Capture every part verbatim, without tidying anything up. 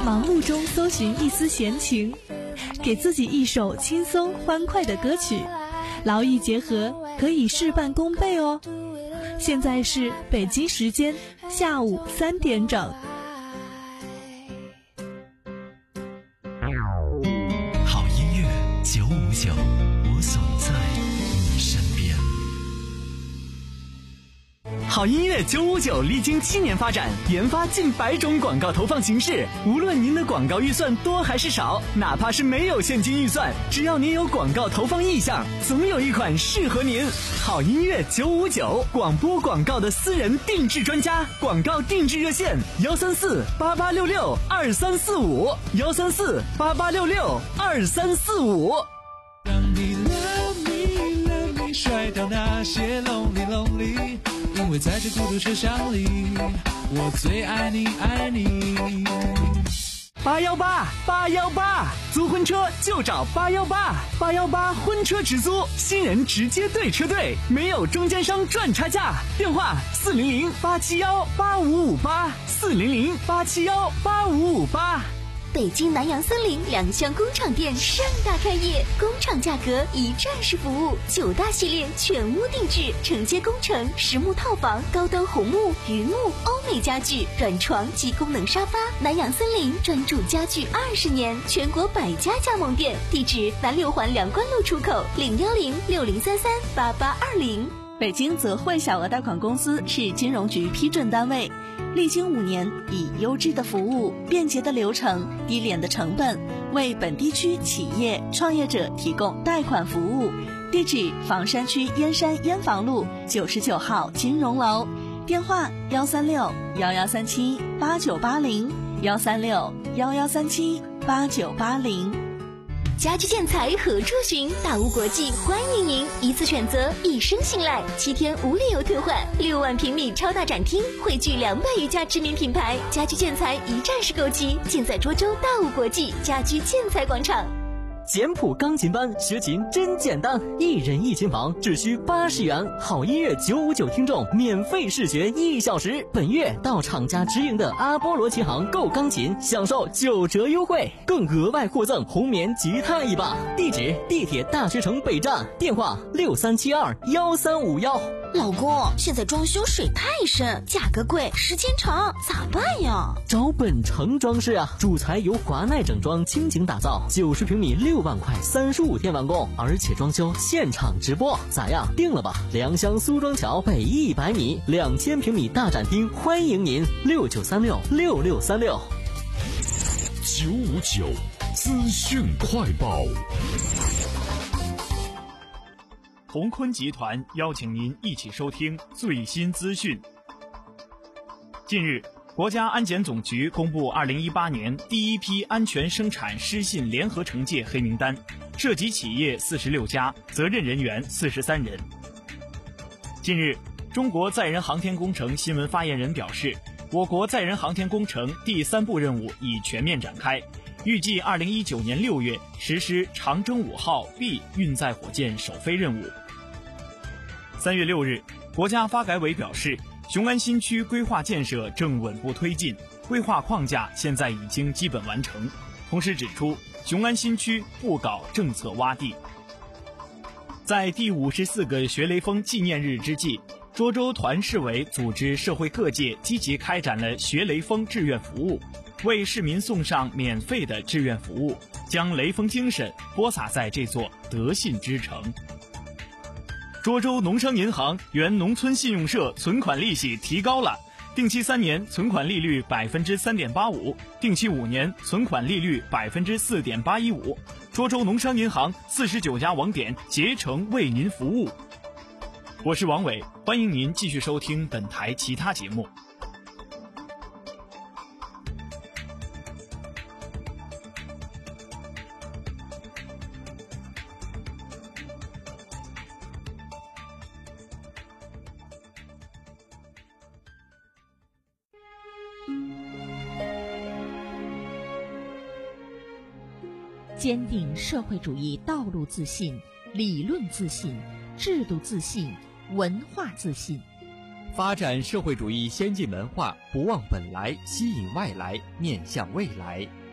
忙碌中搜寻一丝闲情，给自己一首轻松欢快的歌曲，劳逸结合，可以事半功倍哦。现在是北京时间下午三点整。 好音乐九五九，我总在你身边。好音乐九五九历经七年发展，研发近百种广告投放形式。无论您的广告预算多还是少，哪怕是没有现金预算，只要您有广告投放意向，总有一款适合您。好音乐九五九，广播广告的私人定制专家，广告定制热线幺三四八八六六二三四五幺三四八八六六二三四五。 让你 love me love me 甩掉那些 lonely lonely， 因为在这孤独车厢里，我最爱你爱你。 八幺八八幺八，租婚车就找八幺八，八幺八婚车直租，新人直接对车队，没有中间商赚差价。电话四零零八七幺八五五八，四零零八七幺八五五八。 北京南洋森林两厢工厂店盛大开业，工厂价格一站式服务，九大系列全屋定制，承接工程、实木套房、高端红木、榆木、欧美家具、软床及功能沙发。南洋森林专注家具二十年，全国百家加盟店，地址南六环梁关路出口，零幺零六零三三八八二零。 北京泽惠小额贷款公司是金融局批准单位，历经五年，以优质的服务、便捷的流程、低廉的成本，为本地区企业创业者提供贷款服务。地址：房山区燕山燕房路九十九号金融楼，电话：幺三六幺幺三七八九八零幺三六幺幺三七八九八零。 家居建材何处寻？大屋国际欢迎您，一次选择，一生信赖，七天无理由退换，六万平米超大展厅，汇聚两百余家知名品牌，家居建材一站式购齐，尽在涿州大屋国际家居建材广场。 简谱钢琴班学琴真简单，一人一琴房只需八十元，好音乐九五九听众免费试学一小时。本月到厂家直营的阿波罗琴行购钢琴，享受九折优惠，更额外获赠红棉吉他一把。地址：地铁大学城北站，电话六三七二幺三五幺。 老公，现在装修水太深，价格贵，时间长，咋办呀？ 找本城装饰啊，主材由华奈整装倾情打造，九十平米六万块，三十五天完工，而且装修现场直播，咋样？定了吧？良乡苏庄桥北一百米，两千平米大展厅，欢迎您，六九三六六六三六。 九五九资讯快报。 鸿坤集团邀请您一起收听最新资讯。近日，国家安检总局公布二零一八年第一批安全生产失信联合惩戒黑名单，涉及企业四十六家，责任人员四十三人。近日，中国载人航天工程新闻发言人表示，我国载人航天工程第三步任务已全面展开，预计二零一九年六月实施长征五号 B 运载火箭首飞任务。三月六日，国家发改委表示，雄安新区规划建设正稳步推进，规划框架现在已经基本完成。同时指出，雄安新区不搞政策洼地。在第五十四个学雷锋纪念日之际，涿州团市委组织社会各界积极开展了学雷锋志愿服务，为市民送上免费的志愿服务，将雷锋精神播撒在这座德信之城。涿州农商银行原农村信用社存款利息提高了，定期三年存款利率百分之三点八五，定期五年存款利率百分之四点八一五。涿州农商银行四十九家网点竭诚为您服务。我是王伟，欢迎您继续收听本台其他节目。 坚定社会主义道路自信、理论自信、制度自信、文化自信， 发展社会主义先进文化，不忘本来，吸引外来，面向未来。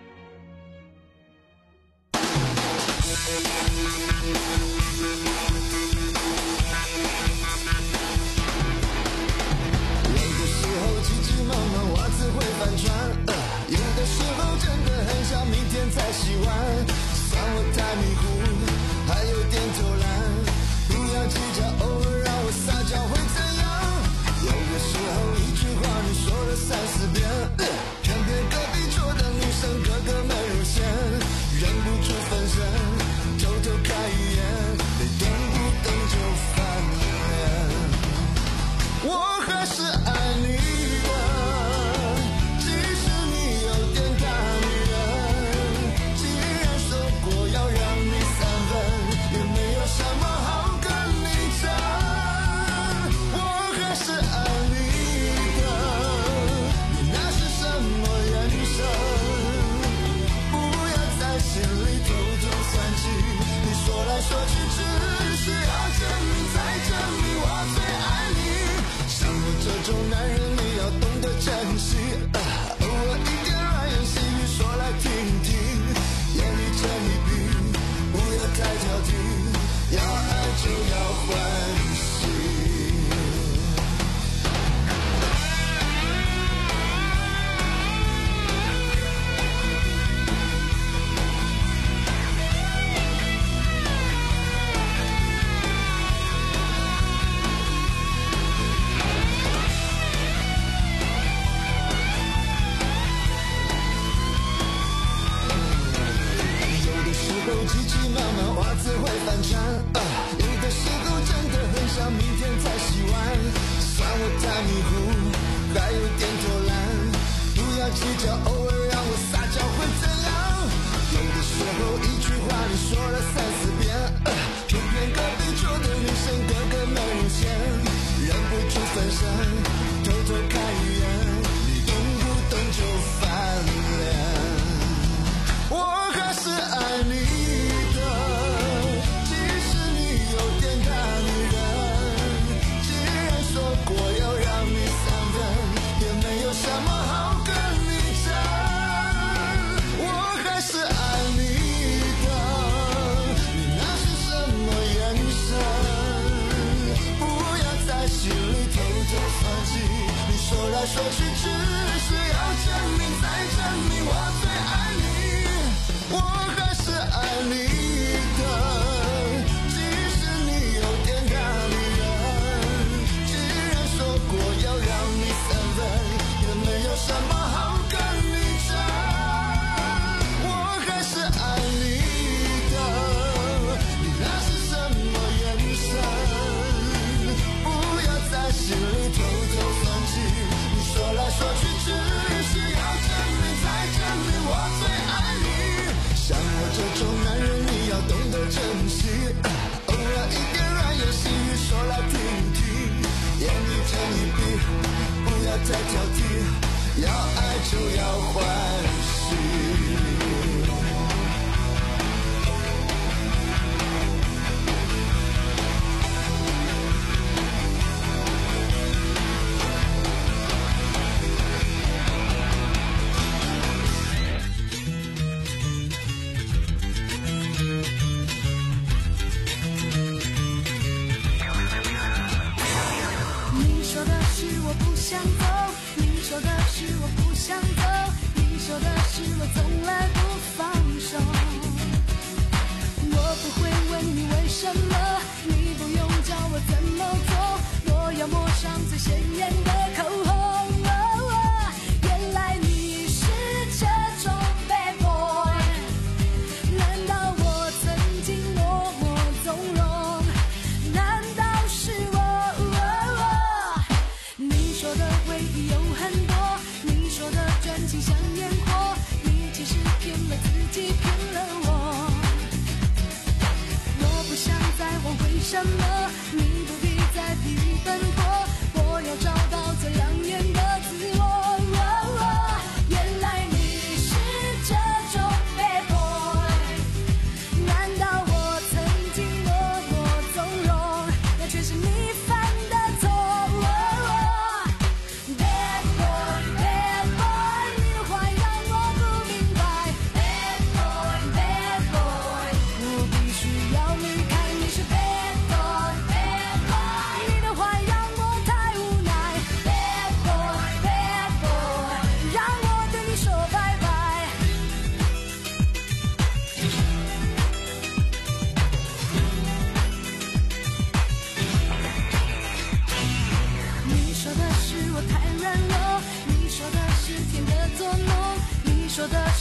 不必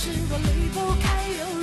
是我离不开柔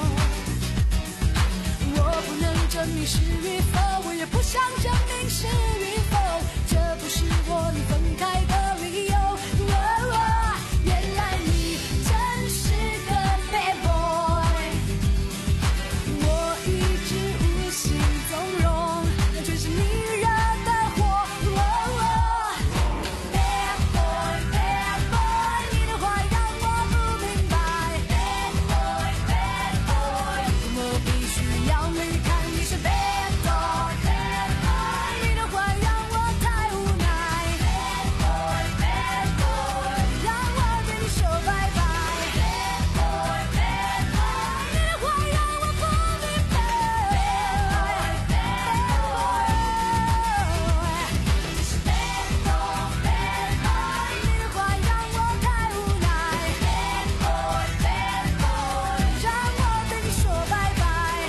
柔。我不能证明是与否，我也不想证明是与否，这不是我你分开的理由。哦哦，原来你真是个 bad boy， 我一直无心纵容，那却是你惹的祸。哦哦，bad boy bad boy， 你的话让我不明白。bad boy bad boy， 我必须要没看你是 bad boy bad boy， 你的话让我太无奈。bad boy bad boy， 让我对你说拜拜。bad boy bad boy， 你的话让我不明白。bad boy bad boy， 你是 bad boy bad boy， 你的话让我太无奈。bad boy bad boy， 让我对你说拜拜。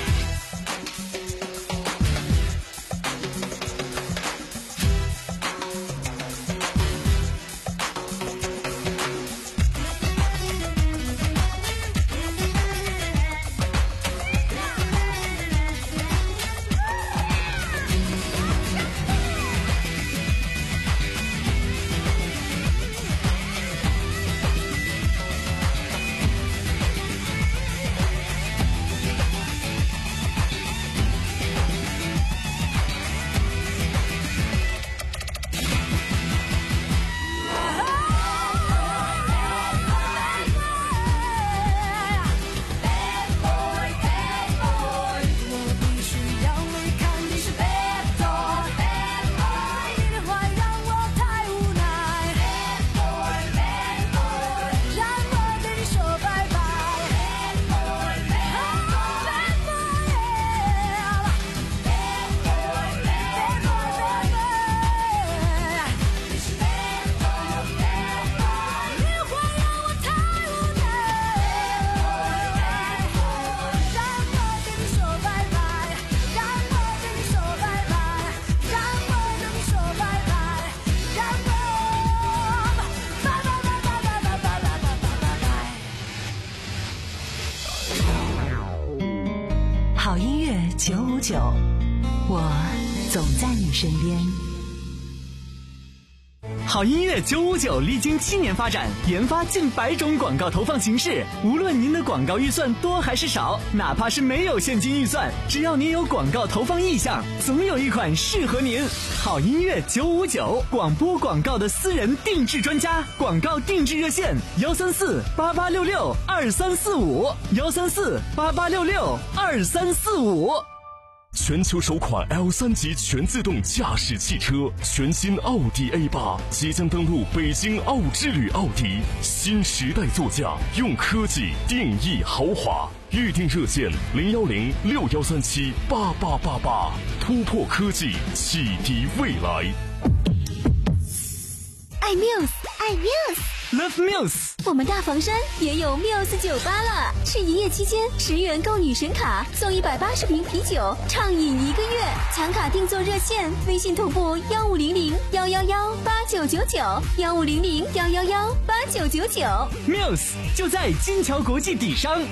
好音乐九五九，我总在你身边。 好音乐九五九历经七年发展，研发近百种广告投放形式。无论您的广告预算多还是少，哪怕是没有现金预算，只要您有广告投放意向，总有一款适合您。好音乐九五九，广播广告的私人定制专家，广告定制热线：幺三四八八六六二三四五，幺三四八八六六二三四五。 全球首款 L 三 级全自动驾驶汽车，全新奥迪 A 八即将登陆北京奥之旅奥迪，新时代座驾，用科技定义豪华。预订热线零幺零六幺三七八八八八，突破科技，启迪未来。 爱 Muse， 爱 Muse，Love Muse。 我们大房山也有 Muse 酒吧了，是营业期间十元购女神卡送一百八十瓶啤酒，畅饮一个月。抢卡订座热线：微信同步幺五零零幺幺幺八九九九，幺五零零幺幺幺八九九九。 Muse 就在金桥国际底商。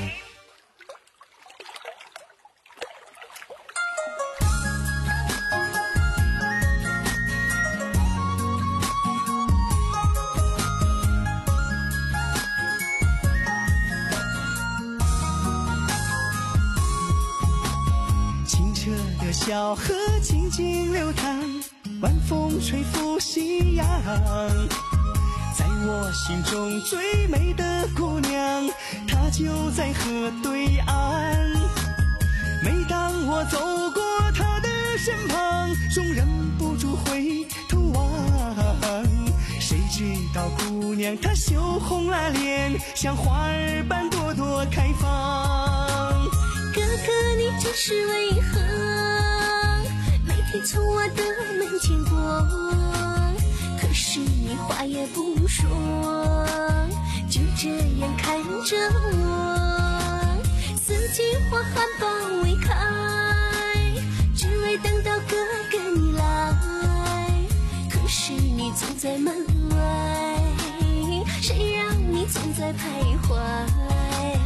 小河静静流淌，晚风吹拂夕阳，在我心中最美的姑娘，她就在河对岸。每当我走过她的身旁，总忍不住回头望，谁知道姑娘她羞红了脸，像花儿般朵朵开放。 哥哥你这是为何每天从我的门前过？可是你话也不说，就这样看着我，四季花含苞未开，只为等到哥哥你来。可是你总在门外，谁让你总在徘徊？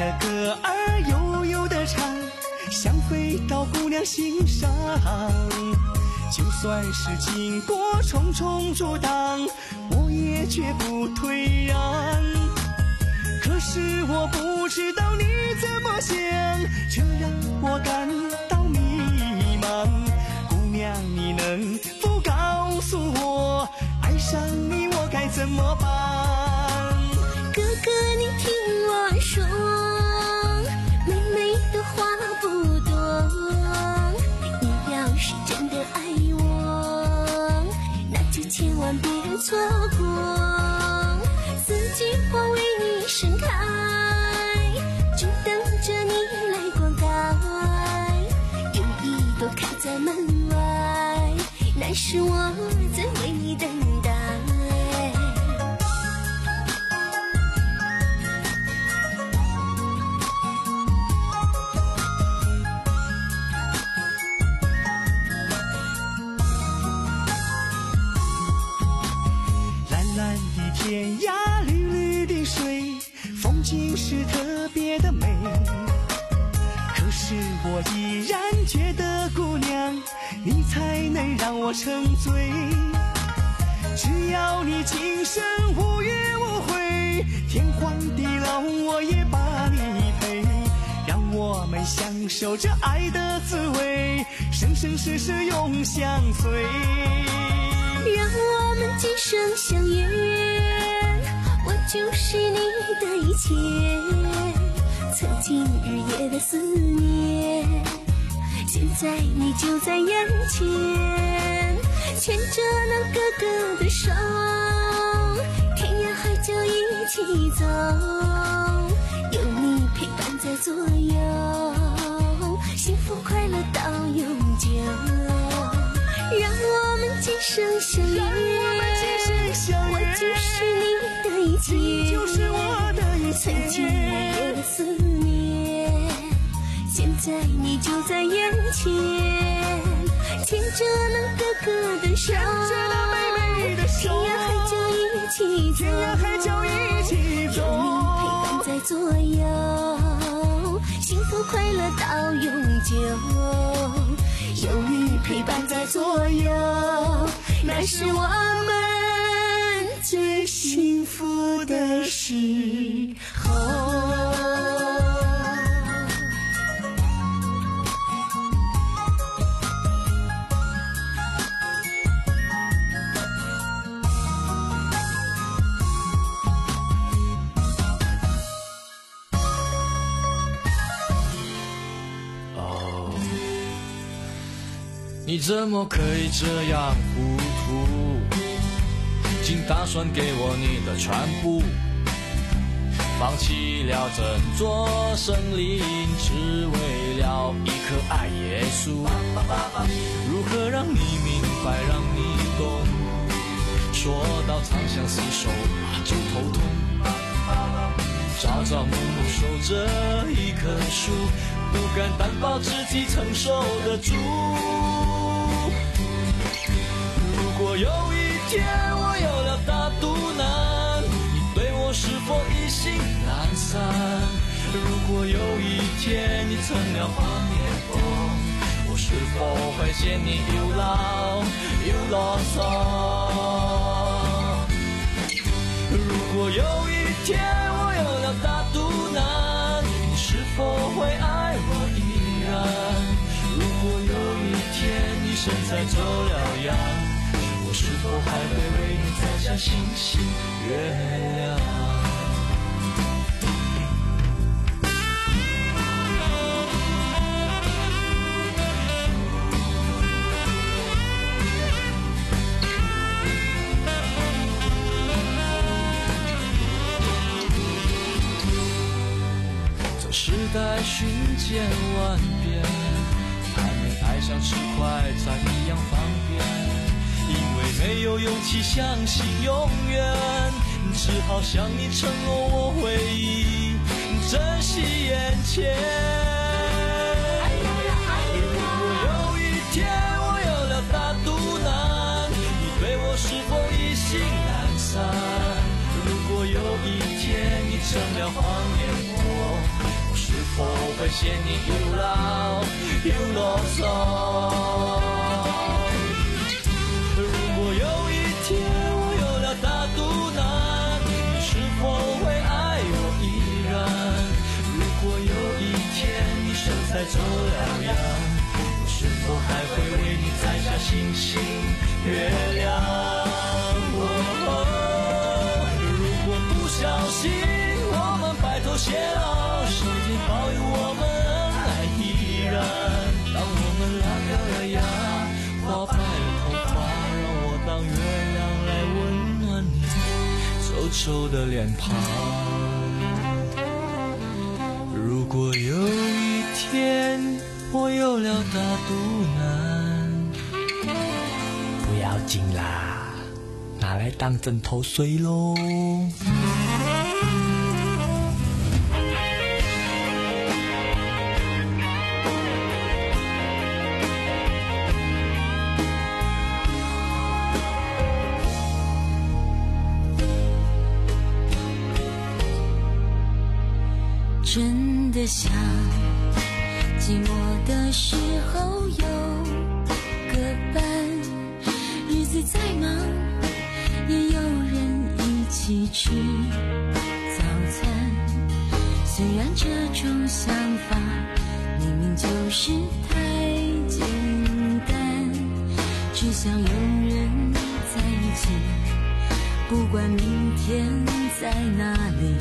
的歌儿悠悠的唱，想飞到姑娘心上。就算是经过重重阻挡，我也绝不退让。可是我不知道你怎么想，这让我感到迷茫。姑娘，你能否告诉我，爱上你我该怎么办？ 哥哥，你听我说，妹妹的话不多。你要是真的爱我，那就千万别错过。四季花为你盛开，只等着你来灌溉。有一朵开在门外，那是我在为你等待。 天涯绿绿的水，风景是特别的美。可是我依然觉得姑娘，你才能让我沉醉。只要你今生无怨无悔，天荒地老我也把你陪。让我们享受这爱的滋味，生生世世永相随。 让我们今生相约，我就是你的一切。曾经日夜的思念，现在你就在眼前。牵着那哥哥的手，天涯海角一起走。有你陪伴在左右，幸福快乐到永久。让我们今生相约，我就是你的一切， 你就是我的一切。 曾经日夜的思念，现在你就在眼前。牵着那哥哥的手， 牵着那妹妹的手， 天涯海角一起走， 天涯海角一起走。 有你陪伴在左右，幸福快乐到永久。有你陪伴在左右，那是我们最幸福的时候。 你怎么可以这样糊涂？竟打算给我你的全部，放弃了整座森林，只为了一颗爱耶稣。如何让你明白，让你懂？说到长相厮守就头痛。朝朝暮暮守着一棵树，不敢担保自己承受得住。如果有一天我有了大肚腩，你对我是否意兴阑珊？如果有一天你成了黄脸婆，我是否会嫌你又老又啰嗦？如果有一天我有了大肚腩，你是否会爱我依然？如果有一天你身材走了样，我是否还会为你摘下星星月亮？这时代瞬间万变，还没爱上吃快餐一样方便。因为没有勇气相信永远，只好向你承诺我会珍惜眼前。如果有一天我有了大肚腩，你对我是否意兴阑珊？如果有一天你成了黄脸婆， 我会嫌你又老又啰嗦。如果有一天我有了大肚腩，你是否会爱我依然？如果有一天你身材走了样，我是否还会为你摘下星星月亮？哦哦，如果不小心我们白头偕老，上天保佑我们恩爱依然。当我们拉掉了牙，花白了头发，让我当月亮来温暖你皱皱的脸庞。如果有一天我有了大肚腩，不要紧啦，拿来当枕头睡咯。 真的想寂寞的时候有个伴，日子再忙也有人一起吃早餐。虽然这种想法明明就是太简单，只想有人在一起，不管明天在哪里。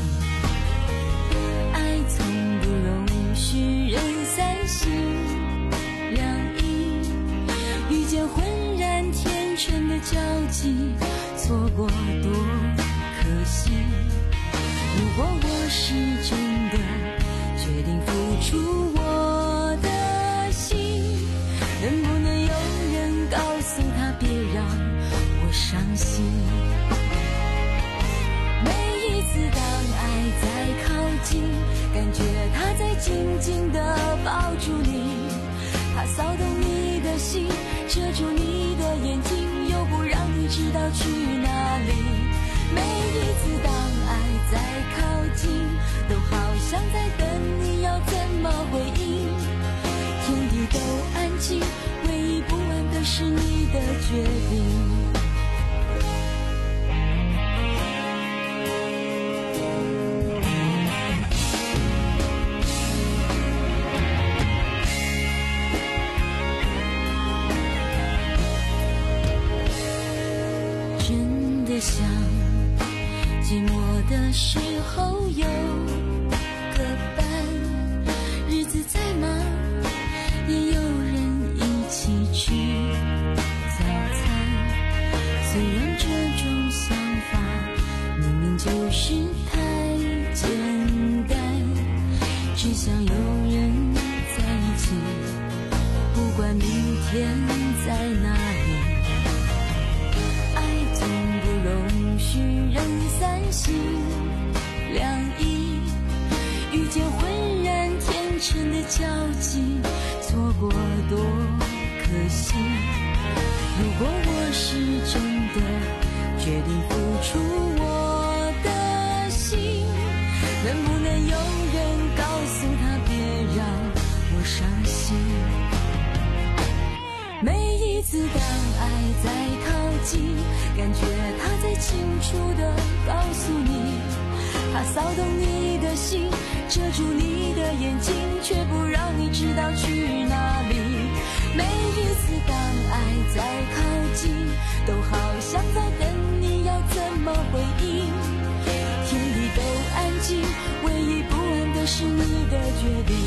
爱从不容许人三心两意，遇见浑然天成的交集，错过多可惜。如果我是真的决定付出我的心，能不能有人告诉他别让我伤心？每一次当爱在靠近，感觉他在紧紧地抱住你，他骚动你的心，遮住你的眼睛，又不让你知道去哪里。每一次当爱在靠近，都好像在等你要怎么回应。天地都安静，唯一不安的是你的决定。想寂寞的时候有个伴，日子再忙也有人一起吃早餐。虽然这种想法明明就是太简单，只想有人在一起，不管明天在哪里。容许人三心两意，遇见浑然天成的交集，错过多可惜。如果我是真的决定付出我的心，能不能有人告诉他别让我伤心？每一次当爱在靠近，感觉他在清楚地告诉你，他骚动你的心，遮住你的眼睛，却不让你知道去哪里。每一次当爱在靠近，都好像在等你要怎么回应。天地都安静，唯一不安的是你的决定。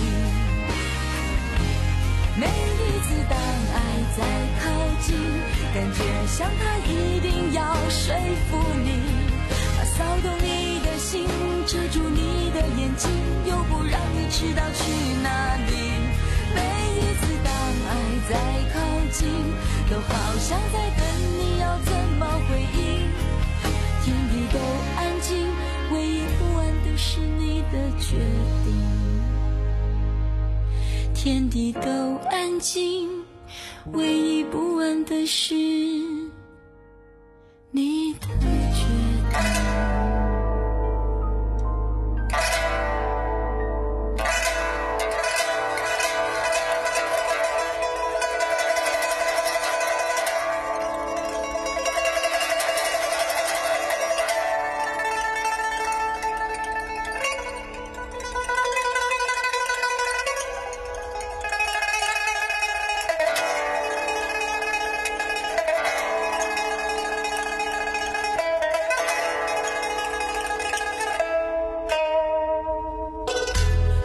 每一次当爱在靠近，感觉像他一定要说服你，他骚动你的心，遮住你的眼睛，又不让你知道去哪里。每一次当爱在靠近，都好像在等你要怎么回应。天地都安静，唯一不安的是你的决定。天地都安静，唯一不安的是你的决定。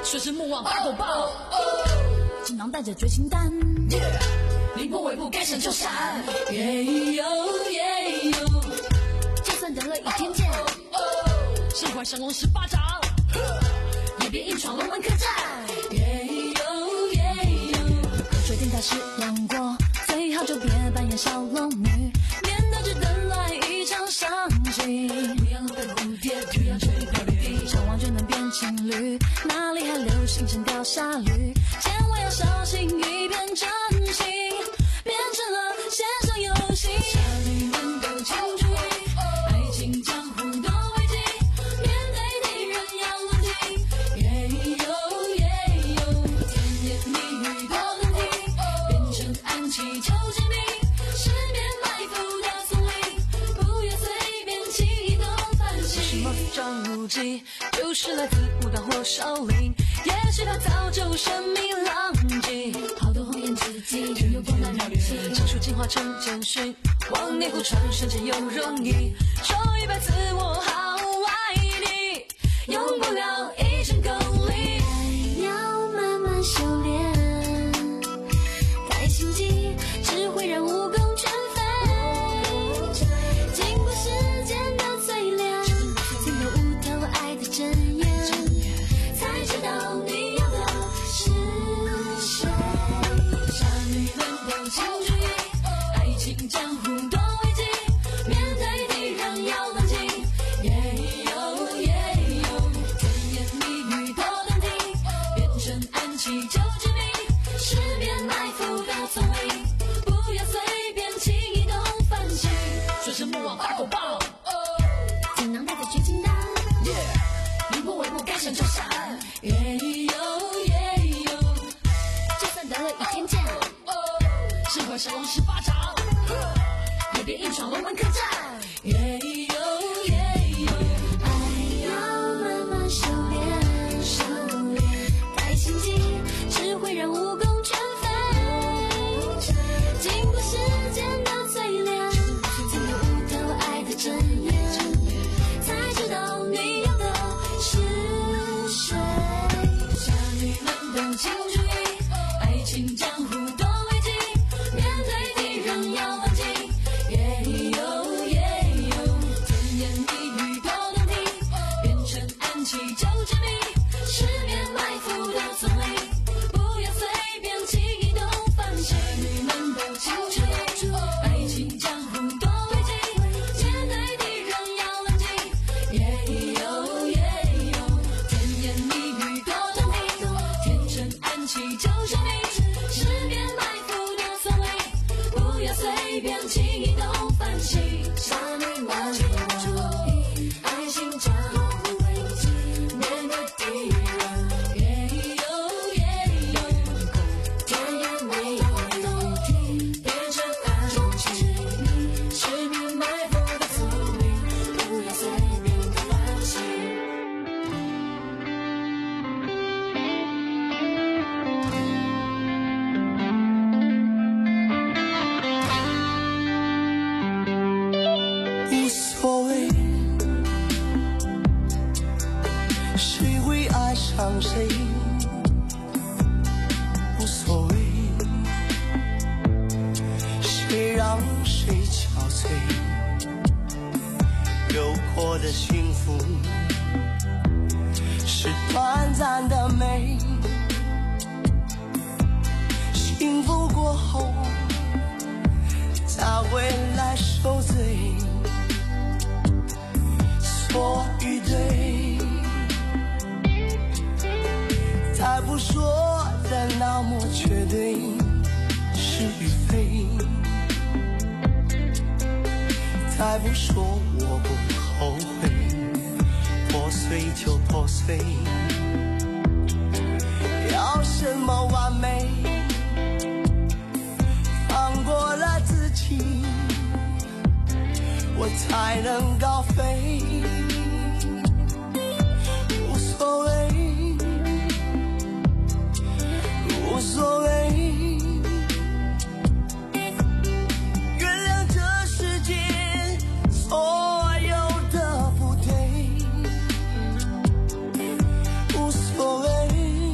随时莫忘把狗抱，锦囊带着绝情丹，凌波微步该闪就闪，耶呦耶呦，就算得了倚天剑，身怀降龙十八掌，也别硬闯龙门客栈，耶呦耶呦，决定开始杨过，最好就别扮演小龙女，免得只等来一场伤心。不要浪费蝴蝶，不要吹掉绿地，唱完就能变情侣，哪里还留星辰掉下雨？千万要小心，一片真心变成了线上游戏。侠女们都请注意，爱情江湖多危机，面对敌人要冷静。耶呦耶呦，甜言蜜语多动听，变成暗器求致命，十面埋伏的丛林，不要随便轻动凡心。什么张无忌，就是来自武当或少林，也许他早就神秘浪迹，好多红颜知己，只有光南人气，长处进化成简讯，往内湖传神真又容易，说一百次我好爱你，用不了一声够力。 爱要慢慢修炼，太心机只会让武功全废，经过时间的淬炼，才能悟透爱的真言，才知道你要的是谁。 侠女们都请注意，爱情江湖多危机，面对敌人要冷静。耶呦耶呦，甜言蜜语多动听，变成暗器就致命，十面埋伏的丛林，不要随便轻易动凡心，随时莫忘把狗抱， 锦囊带着绝情丹， 凌波微步该闪就闪，耶呦耶呦， 就算得了倚天剑， 身怀降龙十八掌，也别硬闯龙门客栈，耶呦耶呦， 爱要慢慢修炼，修炼太心机只会让武功全废，经过时间的淬炼，才能悟透爱的真言，才知道你要的是谁。 侠女们都请注意，爱情江湖多危机，面对敌人要冷静。耶呦耶呦，甜言蜜语多动听，变成暗器就致命，十面埋伏的丛林，不要随便轻易动凡心。侠女们都请注意，爱情江湖多危机，面对敌人要冷静。耶呦耶呦，甜言蜜语多动听，变成暗器就致命，十面埋伏的丛林，不要随便轻易动凡心。 侠女们请注意，爱情江湖危机，面对敌人耶呦耶呦， 甜言蜜语动听，变成暗器，十面埋伏的丛林，不要随便动凡心。 无所谓，谁会爱上谁，无所谓，谁让谁憔悴，有过的幸福是短暂的美，幸福过后才会来受罪，错与对，再不说的那么绝对，是与非，再不说我不后悔，破碎就破碎，要什么完美？放过了自己，我才能高飞。无所谓，无所谓，原谅这世界所有的不对。无所谓，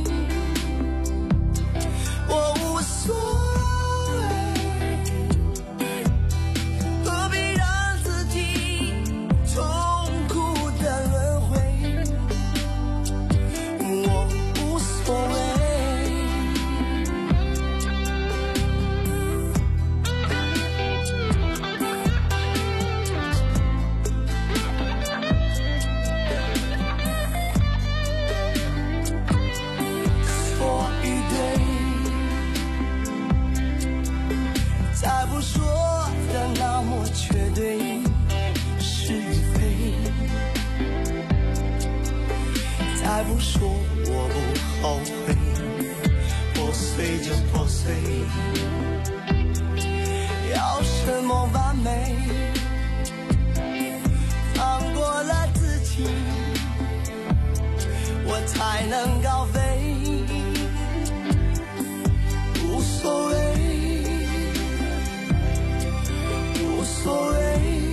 还不说我不后悔，破碎就破碎，要什么完美？放过了自己，我才能高飞。无所谓，无所谓。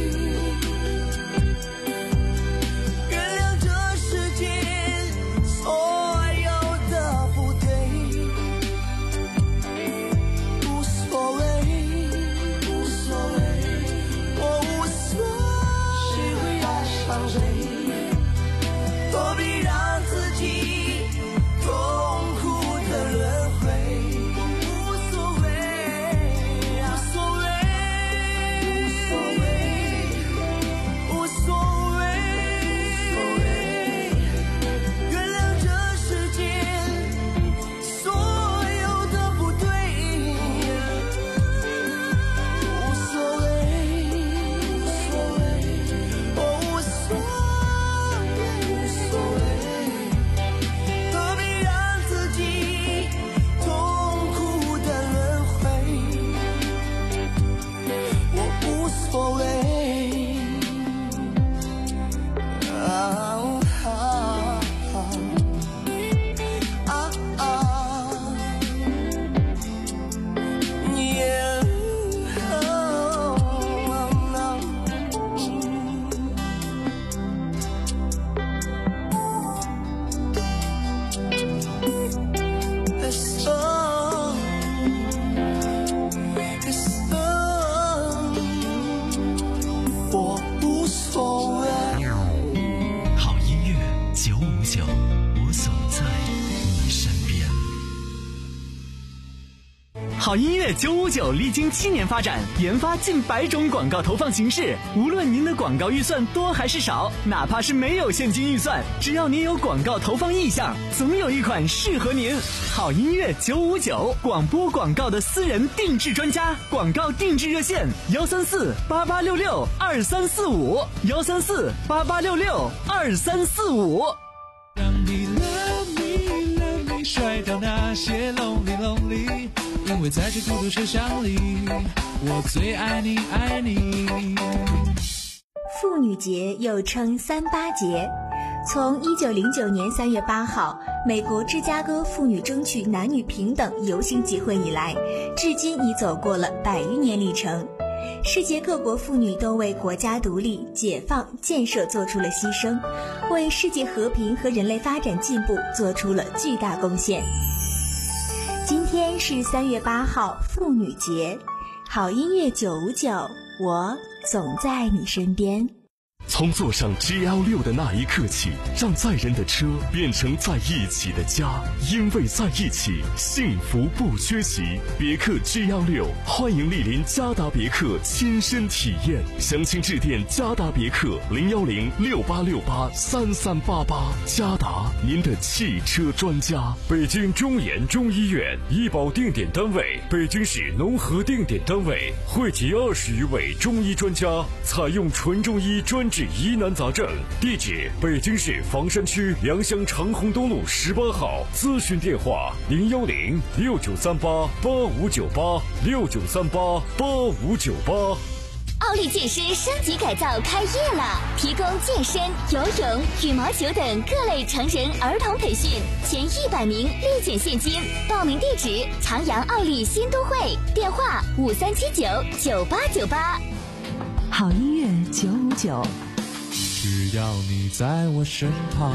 好音乐九五九历经七年发展，研发近百种广告投放形式。无论您的广告预算多还是少，哪怕是没有现金预算，只要您有广告投放意向，总有一款适合您。好音乐九五九，广播广告的私人定制专家，广告定制热线：幺三四八八六六二三四五，幺三四八八六六二三四五。 让你 love me love me， 甩掉那些 lonely lonely。因为在这孤独车厢里，我最爱你爱你。 妇女节又称三八节，从一九零九年三月八号美国芝加哥妇女争取男女平等游行集会以来，至今已走过了百余年历程。世界各国妇女都为国家独立、解放、建设做出了牺牲，为世界和平和人类发展进步做出了巨大贡献。今天是三月八号，妇女节。好音乐九五九，我总在你身边。 从坐上 G L 六 的那一刻起，让载人的车变成在一起的家，因为在一起，幸福不缺席。别克 G L 六，欢迎莅临嘉达别克亲身体验，详情致电嘉达别克零幺零六八六八三三八八。嘉达，您的汽车专家。 北京中研中医院医保定点单位，北京市农合定点单位，汇集二十余位中医专家，采用纯中医专治疑难杂症。地址：北京市房山区良乡长虹东路十八号。咨询电话：零幺零六九三八八五九八六九三八八五九八。 奥利健身升级改造开业了，提供健身、游泳、羽毛球等各类成人儿童培训，前一百名立减现金。报名地址：长阳奥利新都会，电话五三七九九八九八。 好音乐九五九， 只要你在我身旁。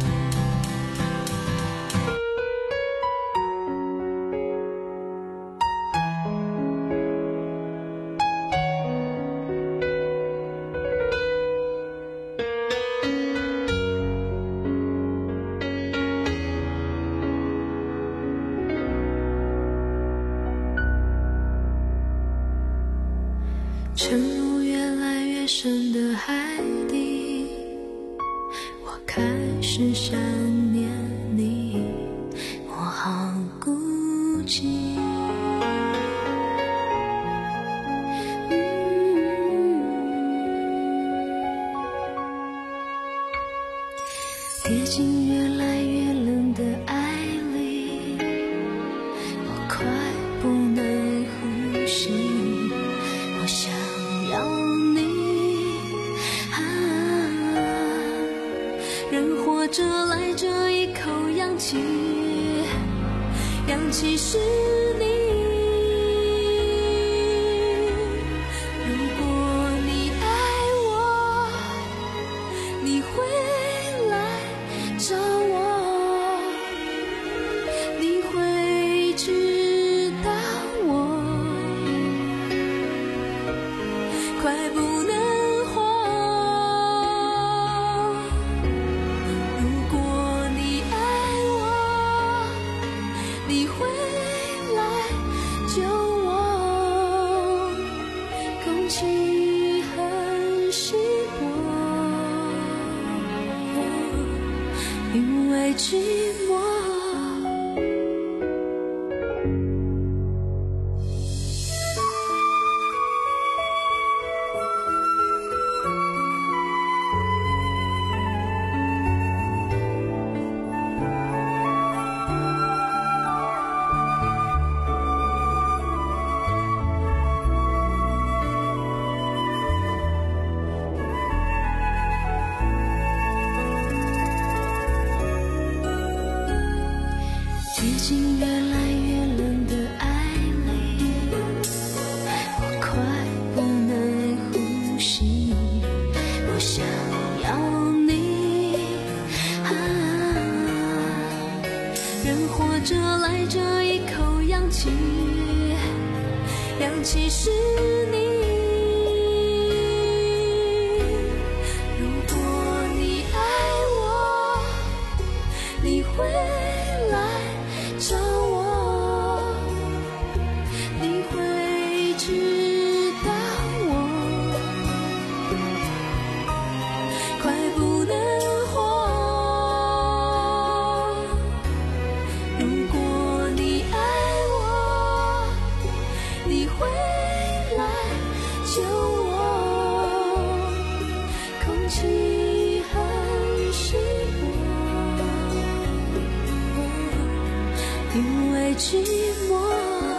沉入越来越深的海底，我开始想念你，我好孤寂。 跌进越来越冷的爱里，我快不能呼吸，我想要你啊，人活着来这一口氧气，氧气是你。因为寂寞。接近越来越冷的爱里，我快不能呼吸，我想要你啊，人活着来这一口氧气，氧气是你。如果你爱我，你会找我，你会知道我快不能活。如果你爱我，你会来救我。空气很稀薄，因为寂寞。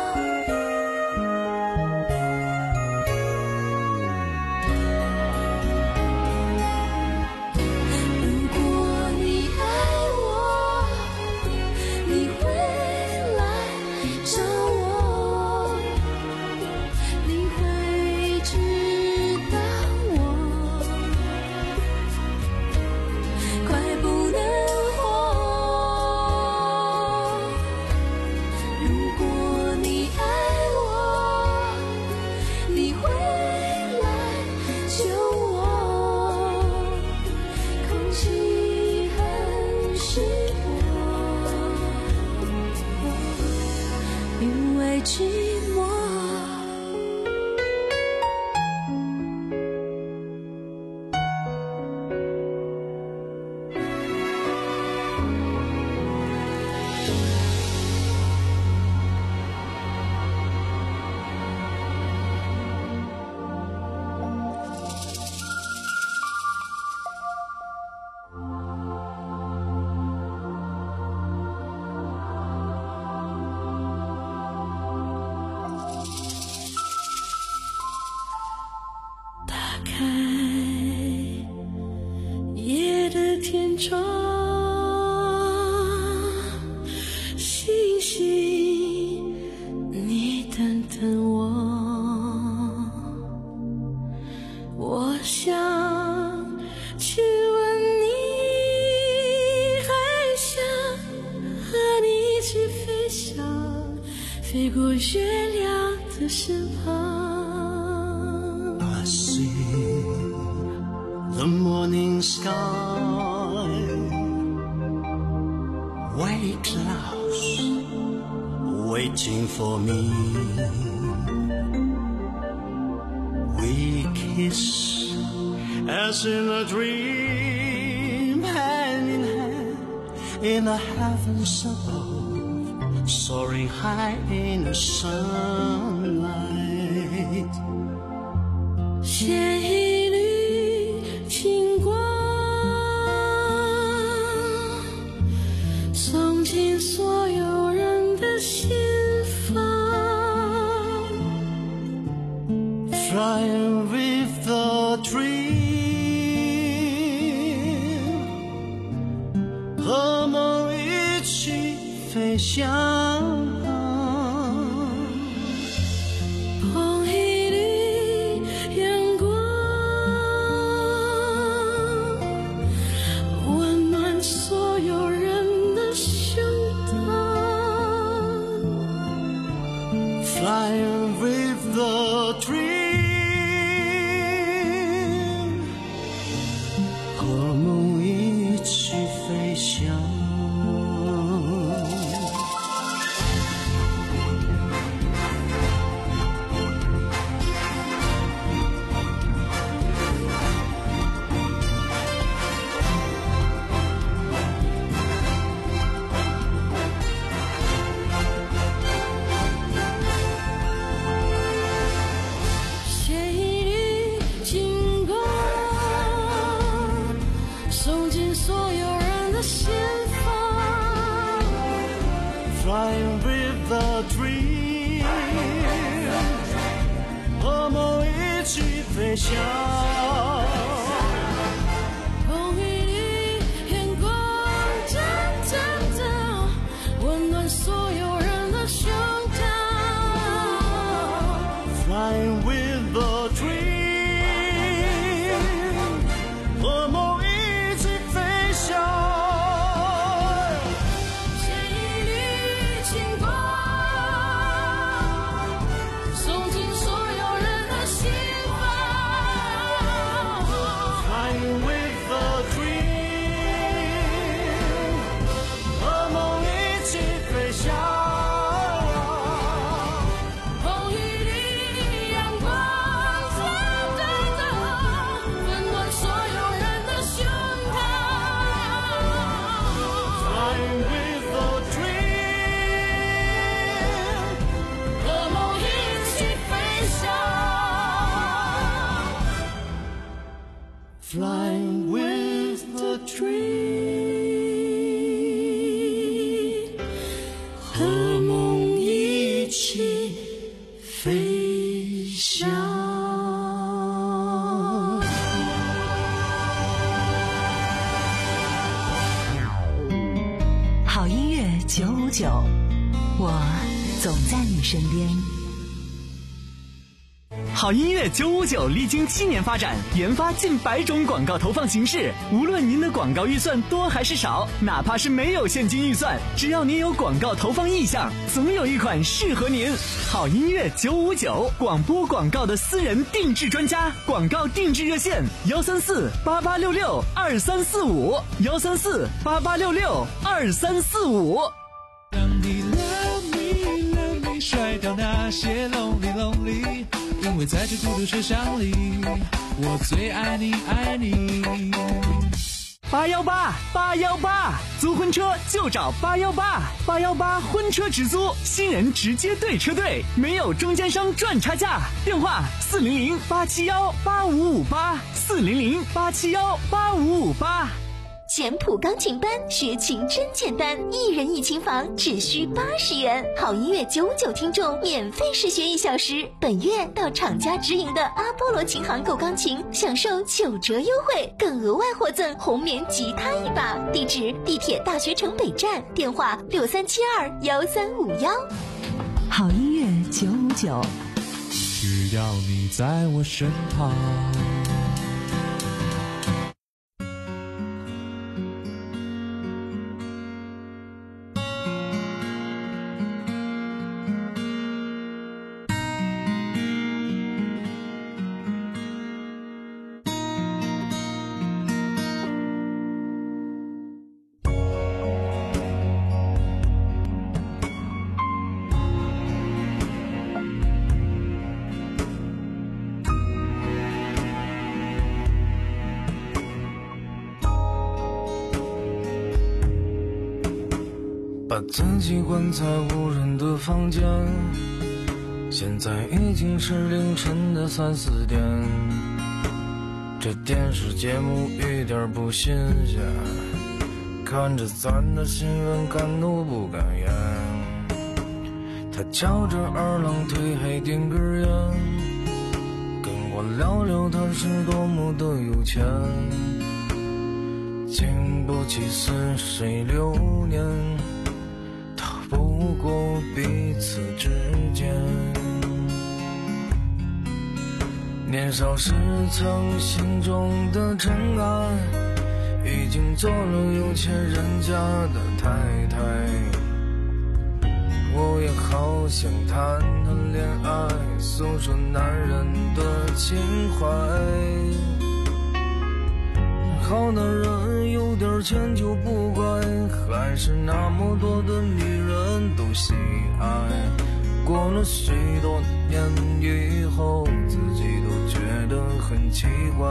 如果你爱我，你会来找我，你会知道我快不能寂寞。开夜的天窗，星星，你等等我。我想去问你，还想和你一起飞翔，飞过月亮的身旁。 I see the morning sky, white clouds waiting for me. We kiss as in a dream, hand in hand in the heavens above, soaring high in the sunlight. 写一缕情光， 飞翔。 捧一缕阳光，温暖所有人的胸膛。 Flying with the dream， 和梦一起飞翔。Flying with the dream， 和梦一起飞翔。 捧一缕阳光，照照照，温暖所有人的胸膛。 Flying with the dream， 和梦一起飞翔。Flying with the dream， 和梦一起飞翔。 好音乐九五九，我总在你身边。 好音乐九五九历经七年发展，研发近百种广告投放形式。无论您的广告预算多还是少，哪怕是没有现金预算，只要您有广告投放意向，总有一款适合您。好音乐九五九，广播广告的私人定制专家，广告定制热线：幺三四八八六六二三四五，幺三四八八六六二三四五。 让你 love me love me， 甩掉那些 lonely lonely。因为在这孤独车厢里，我最爱你爱你。 八幺八八幺八，租婚车就找八幺八，八幺八婚车直租，新人直接对车队，没有中间商赚差价。电话四零零八七幺八五五八，四零零八七幺八五五八。 简谱钢琴班学琴真简单，一人一琴房只需八十元。好音乐九五九听众免费试学一小时，本月到厂家直营的阿波罗琴行购钢琴，享受九折优惠，更额外获赠红棉吉他一把。地址：地铁大学城北站，电话六三七二幺三五幺。 好音乐九五九， 只要你在我身旁。 把自己关在无人的房间，现在已经是凌晨的三四点。这电视节目一点不新鲜，看着咱的新闻敢怒不敢言。他翘着二郎腿还点根烟，跟我聊聊他是多么的有钱。经不起似水流年， 不过彼此之间。年少时曾心中的尘埃，已经做了有钱人家的太太。我也好想谈谈恋爱，诉说男人的情怀。好男人有点钱就不乖，还是那么多的女人都喜爱。过了许多年以后，自己都觉得很奇怪。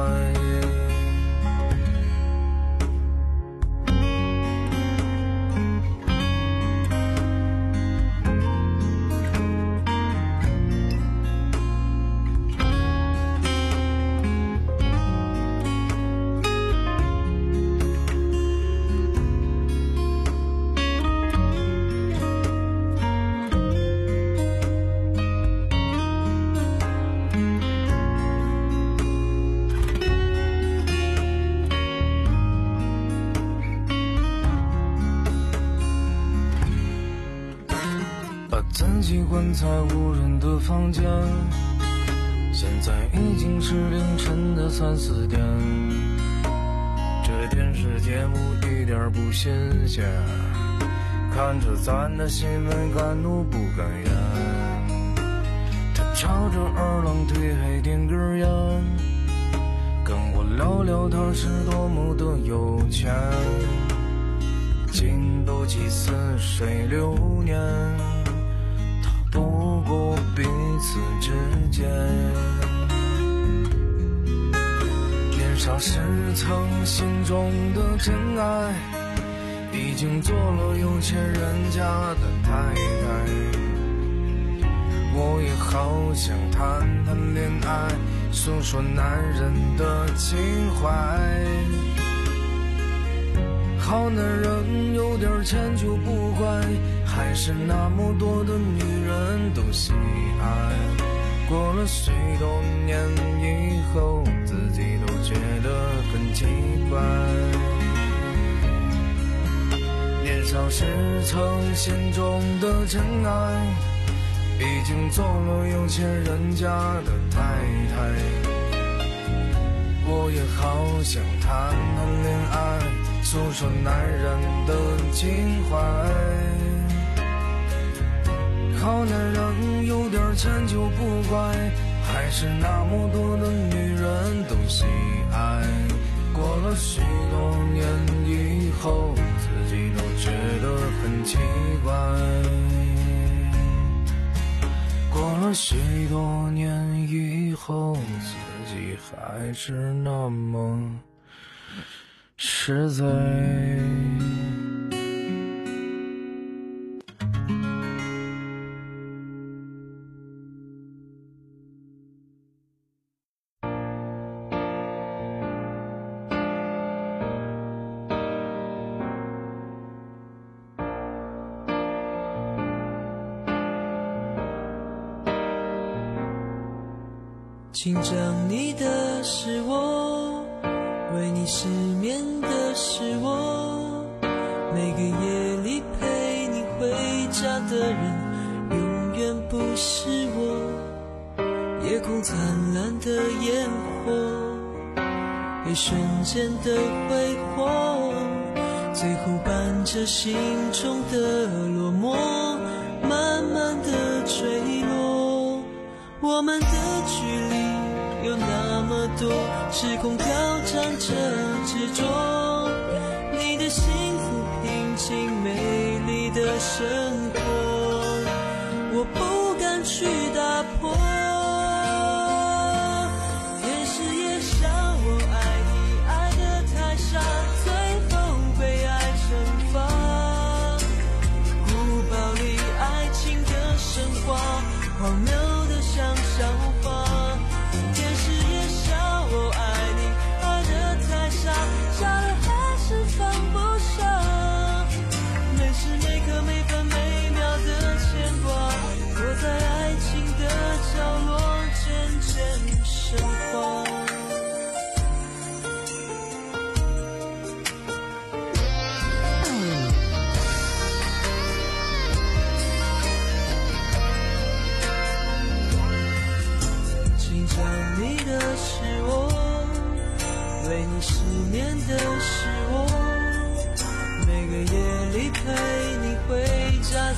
自己关在无人的房间，现在已经是凌晨的三四点。这电视节目一点不新鲜，看着咱的新闻敢怒不敢言。他朝着二郎腿还点根烟，跟我聊聊他是多么的有钱。经斗几似水流年，不过彼此之间。年少时曾心中的真爱，已经做了有钱人家的太太。我也好想谈谈恋爱，诉说男人的情怀。好男人有点钱就不乖，还是那么多的女人都喜爱。过了许多年以后，自己都觉得很奇怪。年少时曾心中的真爱，已经做了有钱人家的太太。我也好想谈谈恋爱，诉说男人的情怀。好男人有点钱就不乖，还是那么多的女人都喜爱。过了许多年以后，自己都觉得很奇怪。过了许多年以后，自己还是那么实在。 紧张你的是我，为你失眠的是我，每个夜里陪你回家的人永远不是我。夜空灿烂的烟火，一瞬间的挥霍，最后伴着心中的落寞，慢慢的坠落。我们的距离有那么多，时空挑战着执着，你的幸福平静美丽的生活，我不敢去打破。天使也笑我爱你爱得太傻，最后被爱惩罚，古堡里爱情的神话，荒谬的像笑话。天使也笑我爱你爱得太傻，傻得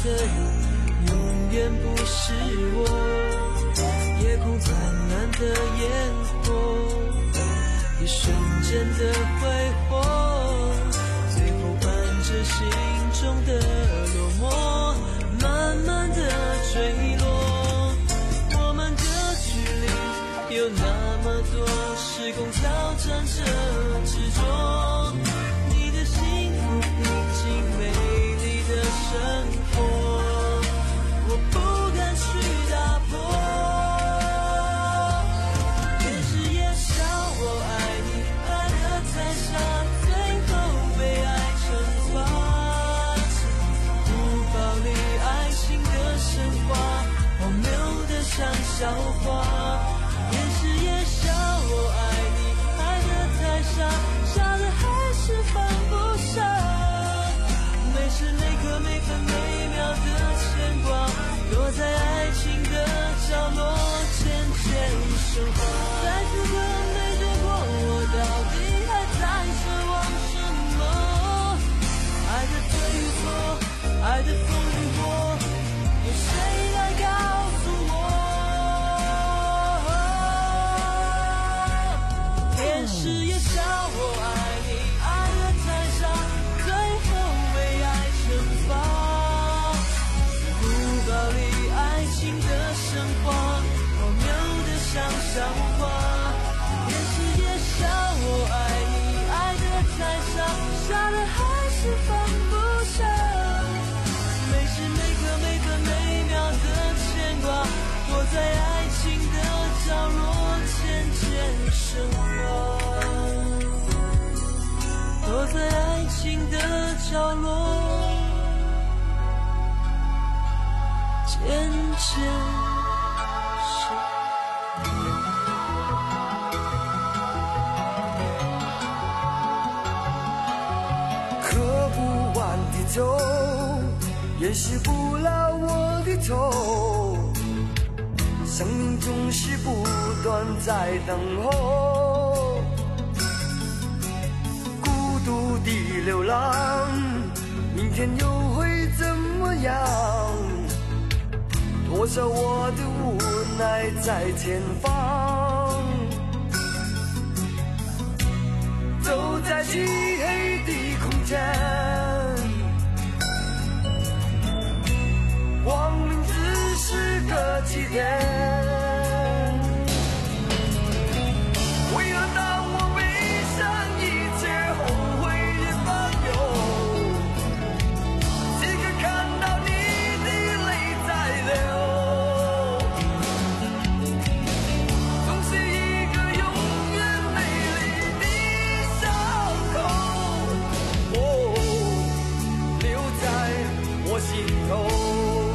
的永远不是我，夜空灿烂的烟火，一瞬间的挥霍，最后伴着心中的落寞，慢慢的坠落。我们的距离有那么多，时空挑战着执着，你的幸福平静美丽的生活，我不敢去打破。电视也笑我爱你，爱得太傻，最后被爱惩罚，不暴力爱情的神话，荒谬的像笑话。电视也笑我爱你，爱得太傻，傻的还是放不下，每时每刻每分每秒的牵挂，躲在爱情的角落渐渐升华。在此刻没结果，我到底还在奢望什么？爱的对与错，爱的风与火，有谁来告诉我？电视也笑我爱你，爱得太傻，最后被爱惩罚，不暴力爱情的神话，荒谬的像笑话。电视也笑我爱你，爱得太傻，傻的还是放不下，每时每刻每分每秒的牵挂，躲在爱情的角落渐渐升华，躲在爱情的角落渐渐升华。 刻不完的咒，掩饰不了我的痛，生命总是不断在等候，孤独的流浪，明天又会怎么样？多少我的无奈在前方，走在漆黑的空间，光明只是个起点。为何当我背上一切后悔的烦忧，此刻看到你的泪在流，总是一个永远美丽的伤口，哦，留在我心头。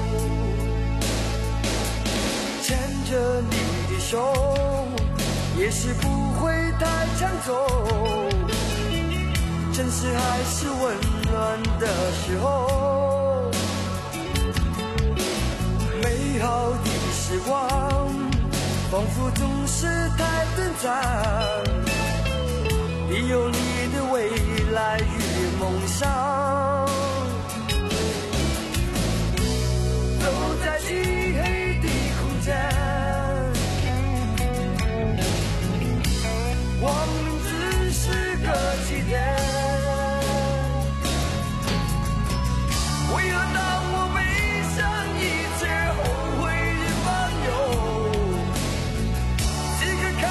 牵着你的手，也是不会太长久，真实还是温暖的时候，美好的时光仿佛总是太短暂，你有你的未来与梦想，走在漆黑的空间，光明只是个起点。为何当我背上一切后悔的烦忧，此刻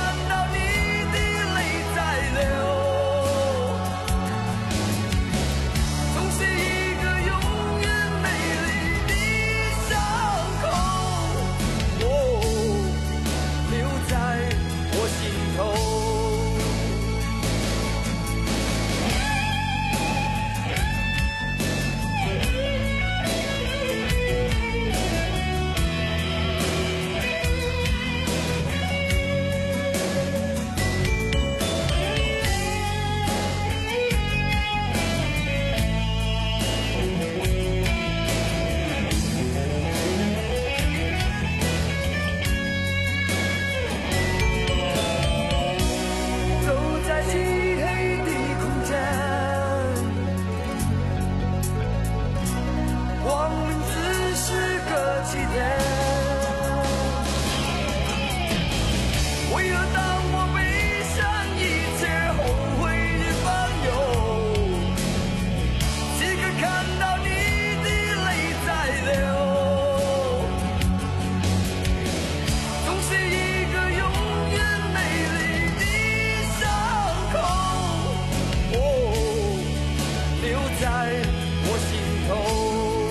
在我心头。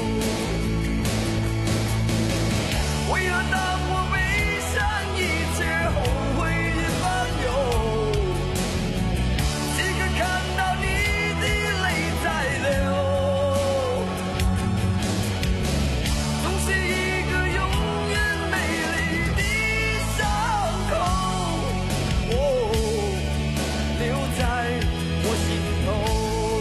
为何当我背上一切后悔已翻涌，即刻看到你的泪在流，总是一个永远美丽的伤口，哦，留在我心头。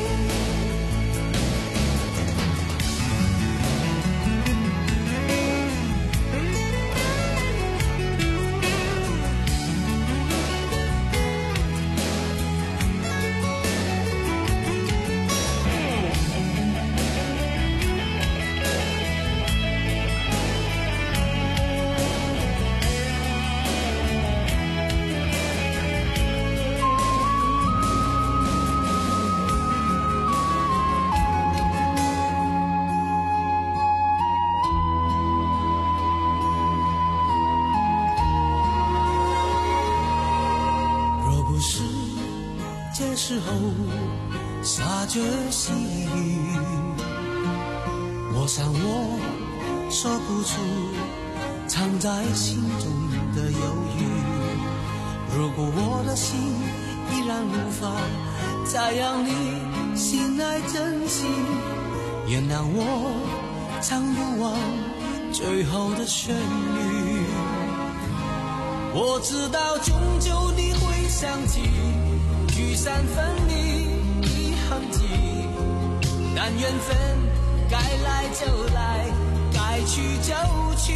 这时候下着细雨，我想我说不出藏在心中的忧郁。如果我的心依然无法再让你信赖珍惜，原谅我唱不完最后的旋律。我知道终究你会想起聚散分离的痕迹，但缘分该来就来，该去就去。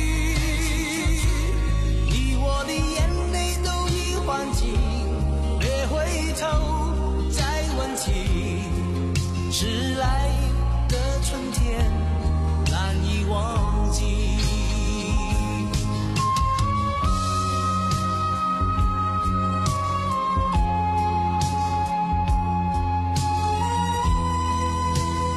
你我的眼泪都已换尽，别回头再问起，迟来的春天难以忘记。